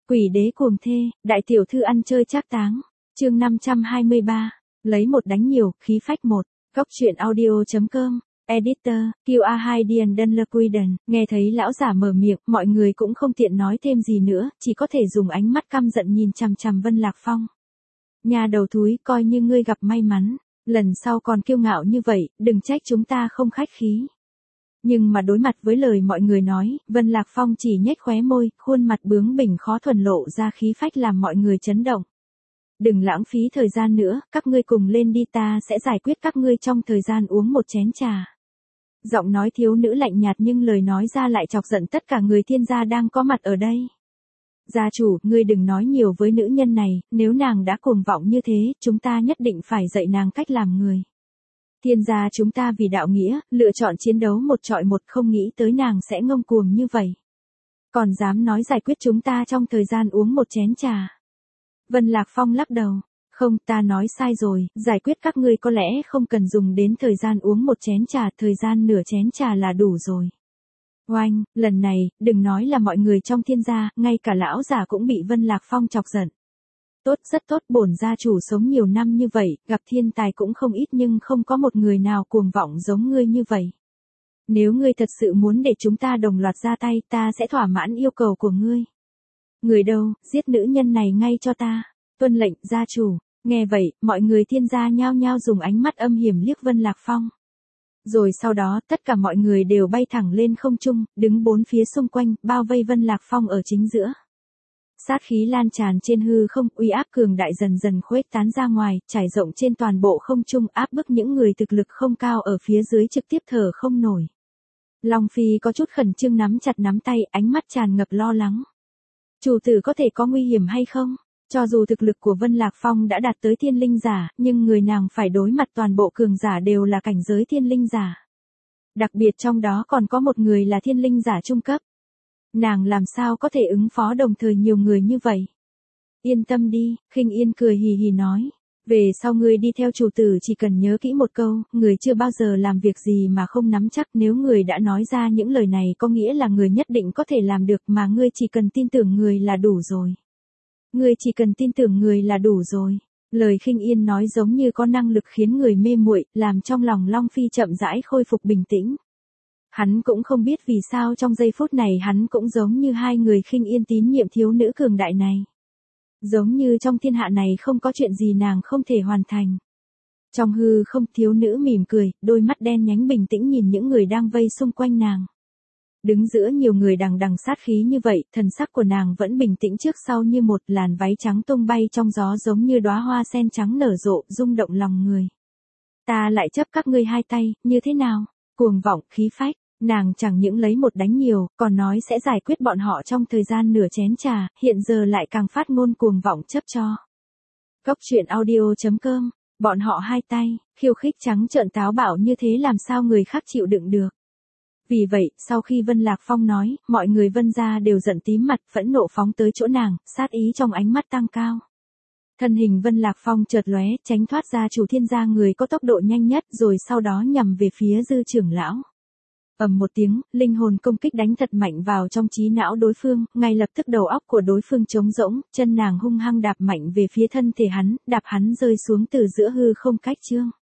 Quỷ đế cuồng thê, đại tiểu thư ăn chơi trác táng. Chương 523. Lấy một đánh nhiều, khí phách một. Góc truyện audio.com. Editor, QA2 Điền Đân Lơ Quy Đần. Nghe thấy lão giả mở miệng, mọi người cũng không tiện nói thêm gì nữa, chỉ có thể dùng ánh mắt căm giận nhìn chằm chằm Vân Lạc Phong. Nhà đầu thúi, coi như ngươi gặp may mắn, lần sau còn kiêu ngạo như vậy, đừng trách chúng ta không khách khí. Nhưng mà đối mặt với lời mọi người nói, Vân Lạc Phong chỉ nhếch khóe môi, khuôn mặt bướng bỉnh khó thuần lộ ra khí phách làm mọi người chấn động. Đừng lãng phí thời gian nữa, các ngươi cùng lên đi, ta sẽ giải quyết các ngươi trong thời gian uống một chén trà. Giọng nói thiếu nữ lạnh nhạt nhưng lời nói ra lại chọc giận tất cả người Thiên gia đang có mặt ở đây. Gia chủ, ngươi đừng nói nhiều với nữ nhân này, nếu nàng đã cuồng vọng như thế, chúng ta nhất định phải dạy nàng cách làm người. Thiên gia chúng ta vì đạo nghĩa, lựa chọn chiến đấu một trọi một, không nghĩ tới nàng sẽ ngông cuồng như vậy. Còn dám nói giải quyết chúng ta trong thời gian uống một chén trà. Vân Lạc Phong lắc đầu. Không, ta nói sai rồi, giải quyết các ngươi có lẽ không cần dùng đến thời gian uống một chén trà, thời gian nửa chén trà là đủ rồi. Oanh, lần này, đừng nói là mọi người trong Thiên gia, ngay cả lão già cũng bị Vân Lạc Phong chọc giận. Tốt, rất tốt, bổn gia chủ sống nhiều năm như vậy, gặp thiên tài cũng không ít nhưng không có một người nào cuồng vọng giống ngươi như vậy. Nếu ngươi thật sự muốn để chúng ta đồng loạt ra tay, ta sẽ thỏa mãn yêu cầu của ngươi. Người đâu, giết nữ nhân này ngay cho ta. Tuân lệnh, gia chủ. Nghe vậy, mọi người Thiên gia nhao nhao dùng ánh mắt âm hiểm liếc Vân Lạc Phong. Rồi sau đó, tất cả mọi người đều bay thẳng lên không trung, đứng bốn phía xung quanh, bao vây Vân Lạc Phong ở chính giữa. Sát khí lan tràn trên hư không, uy áp cường đại dần dần khuếch tán ra ngoài, trải rộng trên toàn bộ không trung, áp bức những người thực lực không cao ở phía dưới trực tiếp thở không nổi. Long Phi có chút khẩn trương nắm chặt nắm tay, ánh mắt tràn ngập lo lắng. Chủ tử có thể có nguy hiểm hay không? Cho dù thực lực của Vân Lạc Phong đã đạt tới thiên linh giả, nhưng người nàng phải đối mặt toàn bộ cường giả đều là cảnh giới thiên linh giả. Đặc biệt trong đó còn có một người là thiên linh giả trung cấp. Nàng làm sao có thể ứng phó đồng thời nhiều người như vậy? Yên tâm đi, Khinh Yên cười hì hì nói. Về sau ngươi đi theo chủ tử chỉ cần nhớ kỹ một câu, người chưa bao giờ làm việc gì mà không nắm chắc, nếu người đã nói ra những lời này có nghĩa là người nhất định có thể làm được, mà ngươi chỉ cần tin tưởng người là đủ rồi. Ngươi chỉ cần tin tưởng người là đủ rồi. Lời Khinh Yên nói giống như có năng lực khiến người mê muội, làm trong lòng Long Phi chậm rãi khôi phục bình tĩnh. Hắn cũng không biết vì sao trong giây phút này hắn cũng giống như hai người Khinh Yên tín nhiệm thiếu nữ cường đại này. Giống như trong thiên hạ này không có chuyện gì nàng không thể hoàn thành. Trong hư không, thiếu nữ mỉm cười, đôi mắt đen nhánh bình tĩnh nhìn những người đang vây xung quanh nàng. Đứng giữa nhiều người đằng đằng sát khí như vậy, thần sắc của nàng vẫn bình tĩnh trước sau như một, làn váy trắng tung bay trong gió giống như đóa hoa sen trắng nở rộ, rung động lòng người. Ta lại chấp các ngươi hai tay, như thế nào? Cuồng vọng, khí phách, nàng chẳng những lấy một đánh nhiều, còn nói sẽ giải quyết bọn họ trong thời gian nửa chén trà, hiện giờ lại càng phát ngôn cuồng vọng chấp cho. Góc truyện audio.com. Bọn họ hai tay, khiêu khích trắng trợn táo bạo như thế làm sao người khác chịu đựng được. Vì vậy, sau khi Vân Lạc Phong nói, mọi người Vân gia đều giận tím mặt, phẫn nộ phóng tới chỗ nàng, sát ý trong ánh mắt tăng cao. Thân hình Vân Lạc Phong chợt lóe, tránh thoát ra chủ Thiên gia người có tốc độ nhanh nhất, rồi sau đó nhằm về phía Dư trưởng lão. Ầm một tiếng, linh hồn công kích đánh thật mạnh vào trong trí não đối phương, ngay lập tức đầu óc của đối phương trống rỗng, chân nàng hung hăng đạp mạnh về phía thân thể hắn, đạp hắn rơi xuống từ giữa hư không cách chương.